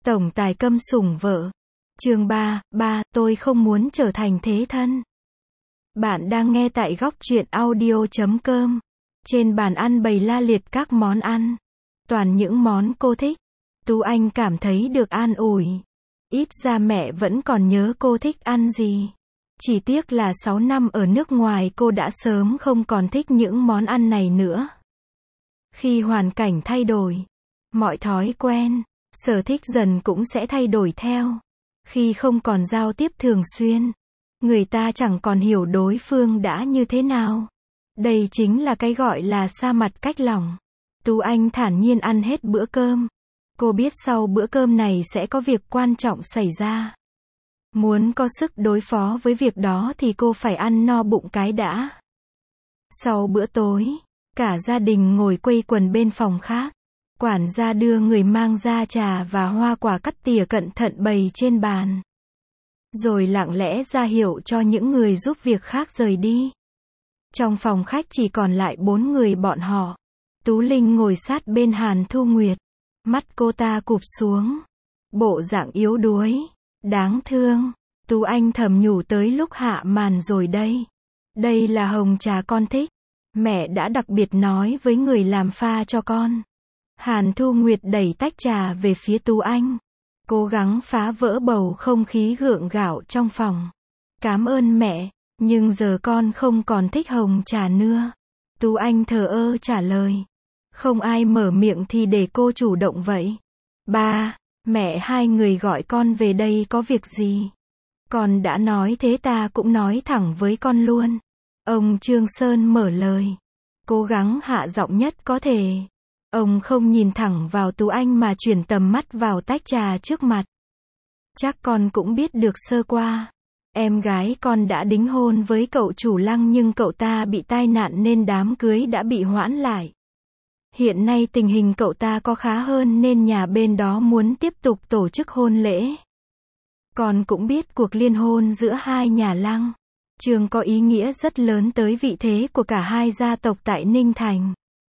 Tổng tài câm sủng vợ. Chương 3, tôi không muốn trở thành thế thân. Bạn đang nghe tại góc truyện audio.com. Trên bàn ăn bày la liệt các món ăn. Toàn những món cô thích. Tú Anh cảm thấy được an ủi. Ít ra mẹ vẫn còn nhớ cô thích ăn gì. Chỉ tiếc là 6 năm ở nước ngoài cô đã sớm không còn thích những món ăn này nữa. Khi hoàn cảnh thay đổi, mọi thói quen, sở thích dần cũng sẽ thay đổi theo. Khi không còn giao tiếp thường xuyên, người ta chẳng còn hiểu đối phương đã như thế nào. Đây chính là cái gọi là xa mặt cách lòng. Tú Anh thản nhiên ăn hết bữa cơm. Cô biết sau bữa cơm này sẽ có việc quan trọng xảy ra. Muốn có sức đối phó với việc đó thì cô phải ăn no bụng cái đã. Sau bữa tối, cả gia đình ngồi quây quần bên phòng khác. Quản gia đưa người mang ra trà và hoa quả cắt tỉa cẩn thận bày trên bàn. Rồi lặng lẽ ra hiệu cho những người giúp việc khác rời đi. Trong phòng khách chỉ còn lại 4 người bọn họ. Tú Linh ngồi sát bên Hàn Thu Nguyệt. Mắt cô ta cụp xuống. Bộ dạng yếu đuối. Đáng thương. Tú Anh thầm nhủ tới lúc hạ màn rồi đây. Đây là hồng trà con thích. Mẹ đã đặc biệt nói với người làm pha cho con. Hàn Thu Nguyệt đẩy tách trà về phía Tú Anh. Cố gắng phá vỡ bầu không khí gượng gạo trong phòng. Cảm ơn mẹ, nhưng giờ con không còn thích hồng trà nữa. Tú Anh thờ ơ trả lời. Không ai mở miệng thì để cô chủ động vậy. Ba, mẹ hai người gọi con về đây có việc gì? Con đã nói thế ta cũng nói thẳng với con luôn. Ông Trương Sơn mở lời. Cố gắng hạ giọng nhất có thể. Ông không nhìn thẳng vào Tú Anh mà chuyển tầm mắt vào tách trà trước mặt. Chắc con cũng biết được sơ qua. Em gái con đã đính hôn với cậu chủ Lăng nhưng cậu ta bị tai nạn nên đám cưới đã bị hoãn lại. Hiện nay tình hình cậu ta có khá hơn nên nhà bên đó muốn tiếp tục tổ chức hôn lễ. Con cũng biết cuộc liên hôn giữa hai nhà Lăng, Trương có ý nghĩa rất lớn tới vị thế của cả hai gia tộc tại Ninh Thành.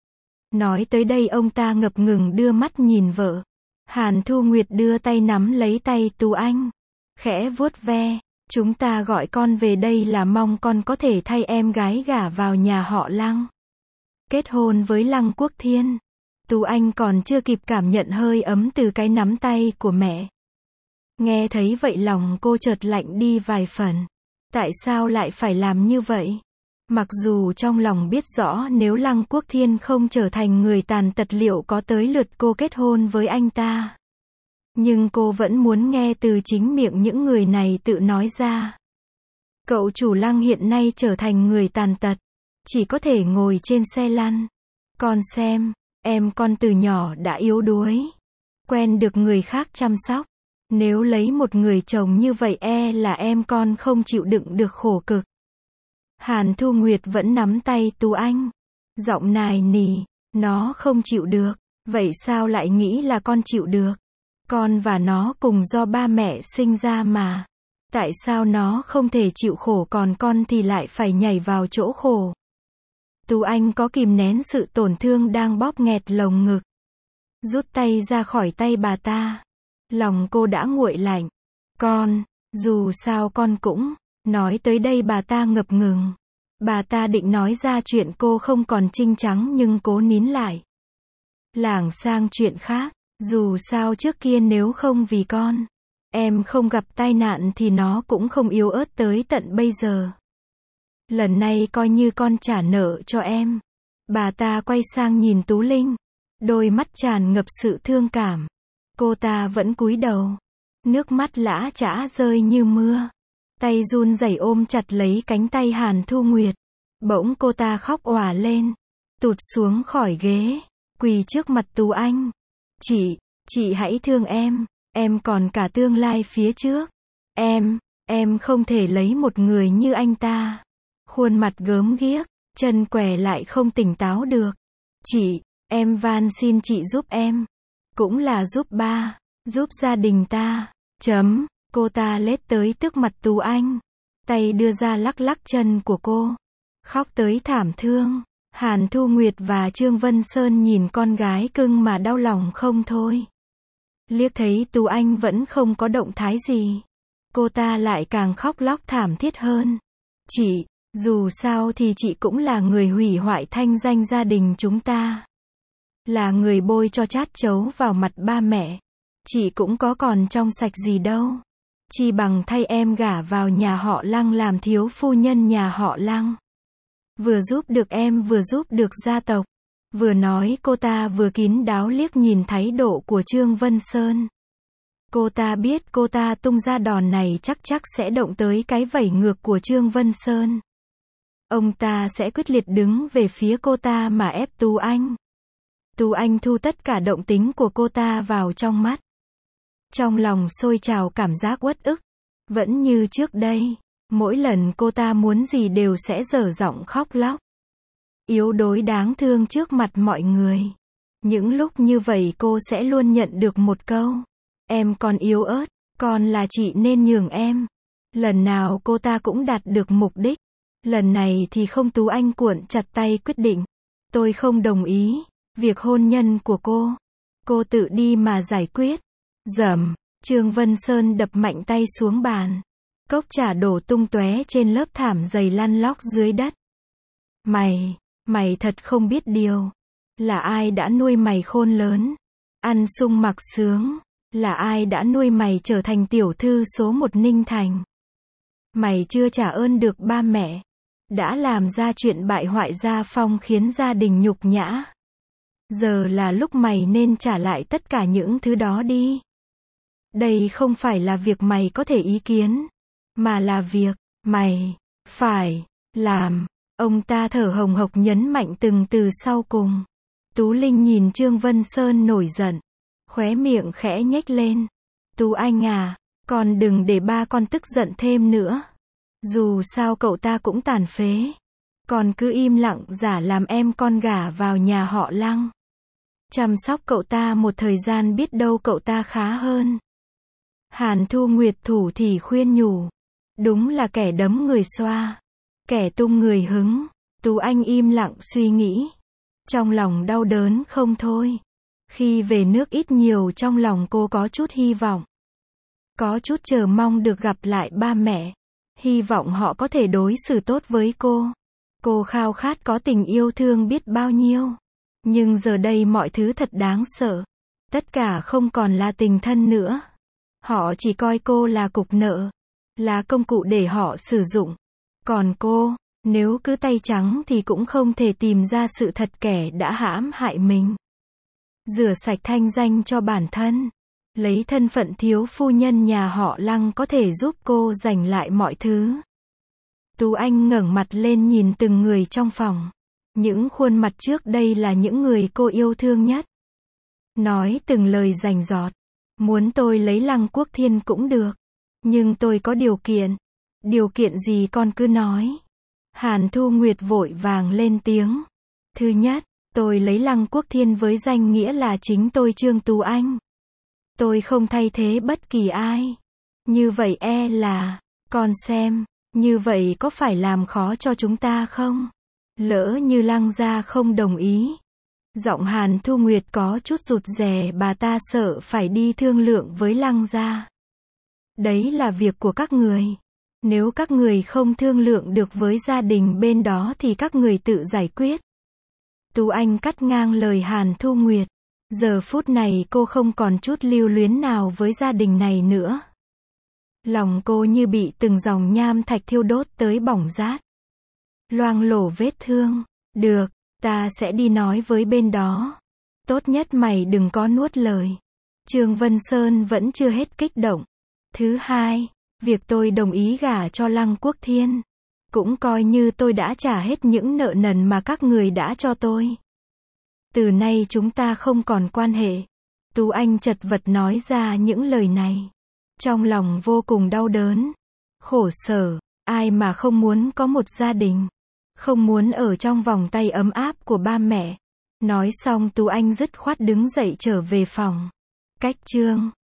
Nói tới đây ông ta ngập ngừng đưa mắt nhìn vợ. Hàn Thu Nguyệt đưa tay nắm lấy tay Tú Anh. Khẽ vuốt ve. Chúng ta gọi con về đây là mong con có thể thay em gái gả vào nhà họ Lăng. Kết hôn với Lăng Quốc Thiên. Tú Anh còn chưa kịp cảm nhận hơi ấm từ cái nắm tay của mẹ. Nghe thấy vậy lòng cô chợt lạnh đi vài phần. Tại sao lại phải làm như vậy? Mặc dù trong lòng biết rõ nếu Lăng Quốc Thiên không trở thành người tàn tật liệu có tới lượt cô kết hôn với anh ta. Nhưng cô vẫn muốn nghe từ chính miệng những người này tự nói ra. Cậu chủ Lăng hiện nay trở thành người tàn tật. Chỉ có thể ngồi trên xe lăn. Con xem, em con từ nhỏ đã yếu đuối. Quen được người khác chăm sóc. Nếu lấy một người chồng như vậy là em con không chịu đựng được khổ cực. Hàn Thu Nguyệt vẫn nắm tay Tú Anh. Giọng nài nỉ, nó không chịu được. Vậy sao lại nghĩ là con chịu được? Con và nó cùng do ba mẹ sinh ra mà. Tại sao nó không thể chịu khổ còn con thì lại phải nhảy vào chỗ khổ? Tú Anh có kìm nén sự tổn thương đang bóp nghẹt lồng ngực. Rút tay ra khỏi tay bà ta. Lòng cô đã nguội lạnh. Con, dù sao con cũng. Nói tới đây bà ta ngập ngừng. Bà ta định nói ra chuyện cô không còn trinh trắng nhưng cố nín lại. Lảng sang chuyện khác. Dù sao trước kia nếu không vì con, em không gặp tai nạn thì nó cũng không yếu ớt tới tận bây giờ. Lần này coi như con trả nợ cho em. Bà ta quay sang nhìn Tú Linh. Đôi mắt tràn ngập sự thương cảm. Cô ta vẫn cúi đầu. Nước mắt lã chã rơi như mưa. Tay run rẩy ôm chặt lấy cánh tay Hàn Thu Nguyệt. Bỗng cô ta khóc òa lên. Tụt xuống khỏi ghế. Quỳ trước mặt Tú Anh. Chị hãy thương em còn cả tương lai phía trước. Em không thể lấy một người như anh ta. Khuôn mặt gớm ghiếc, chân què lại không tỉnh táo được. Em van xin chị giúp em. Cũng là giúp ba, giúp gia đình ta. Cô ta lết tới trước mặt Tú Anh. Tay đưa ra lắc lắc chân của cô. Khóc tới thảm thương. Hàn Thu Nguyệt và Trương Vân Sơn nhìn con gái cưng mà đau lòng không thôi. Liếc thấy Tú Anh vẫn không có động thái gì. Cô ta lại càng khóc lóc thảm thiết hơn. Chị, dù sao thì chị cũng là người hủy hoại thanh danh gia đình chúng ta. Là người bôi cho chát chấu vào mặt ba mẹ. Chị cũng có còn trong sạch gì đâu. Chi bằng thay em gả vào nhà họ Lăng làm thiếu phu nhân nhà họ Lăng. Vừa giúp được em vừa giúp được gia tộc. Vừa nói cô ta vừa kín đáo liếc nhìn thái độ của Trương Vân Sơn. Cô ta biết cô ta tung ra đòn này chắc sẽ động tới cái vẩy ngược của Trương Vân Sơn. Ông ta sẽ quyết liệt đứng về phía cô ta mà ép Tú Anh. Tú Anh thu tất cả động tính của cô ta vào trong mắt. Trong lòng sôi trào cảm giác uất ức. Vẫn như trước đây, mỗi lần cô ta muốn gì đều sẽ dở giọng khóc lóc. Yếu đuối đáng thương trước mặt mọi người. Những lúc như vậy cô sẽ luôn nhận được một câu. Em còn yếu ớt, con là chị nên nhường em. Lần nào cô ta cũng đạt được mục đích. Lần này thì không. Tú Anh cuộn chặt tay quyết định. Tôi không đồng ý. Việc hôn nhân của cô tự đi mà giải quyết. Dầm, Trương Vân Sơn đập mạnh tay xuống bàn. Cốc trà đổ tung tóe trên lớp thảm dày lăn lóc dưới đất. Mày thật không biết điều. Là ai đã nuôi mày khôn lớn? Ăn sung mặc sướng. Là ai đã nuôi mày trở thành tiểu thư số 1 Ninh Thành? Mày chưa trả ơn được ba mẹ. Đã làm ra chuyện bại hoại gia phong khiến gia đình nhục nhã. Giờ là lúc mày nên trả lại tất cả những thứ đó đi. Đây không phải là việc mày có thể ý kiến, mà là việc mày phải làm. Ông ta thở hồng hộc nhấn mạnh từng từ sau cùng. Tú Linh nhìn Trương Vân Sơn nổi giận, khóe miệng khẽ nhếch lên. Tú Anh à, con đừng để ba con tức giận thêm nữa. Dù sao cậu ta cũng tàn phế. Con cứ im lặng giả làm em con gả vào nhà họ Lăng. Chăm sóc cậu ta một thời gian biết đâu cậu ta khá hơn. Hàn Thu Nguyệt thủ thỉ khuyên nhủ. Đúng là kẻ đấm người xoa, kẻ tung người hứng. Tú Anh im lặng suy nghĩ. Trong lòng đau đớn không thôi. Khi về nước ít nhiều trong lòng cô có chút hy vọng. Có chút chờ mong được gặp lại ba mẹ. Hy vọng họ có thể đối xử tốt với cô. Cô khao khát có tình yêu thương biết bao nhiêu. Nhưng giờ đây mọi thứ thật đáng sợ. Tất cả không còn là tình thân nữa. Họ chỉ coi cô là cục nợ. Là công cụ để họ sử dụng. Còn cô, nếu cứ tay trắng thì cũng không thể tìm ra sự thật kẻ đã hãm hại mình. Rửa sạch thanh danh cho bản thân. Lấy thân phận thiếu phu nhân nhà họ Lăng có thể giúp cô giành lại mọi thứ. Tú Anh ngẩng mặt lên nhìn từng người trong phòng. Những khuôn mặt trước đây là những người cô yêu thương nhất. Nói từng lời rành rọt. Muốn tôi lấy Lăng Quốc Thiên cũng được. Nhưng tôi có điều kiện. Điều kiện gì con cứ nói. Hàn Thu Nguyệt vội vàng lên tiếng. Thứ nhất, tôi lấy Lăng Quốc Thiên với danh nghĩa là chính tôi Trương Tú Anh. Tôi không thay thế bất kỳ ai. Như vậy là, con xem, như vậy có phải làm khó cho chúng ta không? Lỡ như Lăng gia không đồng ý. Giọng Hàn Thu Nguyệt có chút rụt rè, bà ta sợ phải đi thương lượng với Lăng gia. Đấy là việc của các người. Nếu các người không thương lượng được với gia đình bên đó thì các người tự giải quyết. Tú Anh cắt ngang lời Hàn Thu Nguyệt. Giờ phút này cô không còn chút lưu luyến nào với gia đình này nữa. Lòng cô như bị từng dòng nham thạch thiêu đốt tới bỏng rát. Loang lổ vết thương. Được, ta sẽ đi nói với bên đó. Tốt nhất mày đừng có nuốt lời. Trương Vân Sơn vẫn chưa hết kích động. Thứ hai, việc tôi đồng ý gả cho Lăng Quốc Thiên. Cũng coi như tôi đã trả hết những nợ nần mà các người đã cho tôi. Từ nay chúng ta không còn quan hệ. Tú Anh chật vật nói ra những lời này. Trong lòng vô cùng đau đớn. Khổ sở. Ai mà không muốn có một gia đình. Không muốn ở trong vòng tay ấm áp của ba mẹ. Nói xong Tú Anh dứt khoát đứng dậy trở về phòng. Cách chương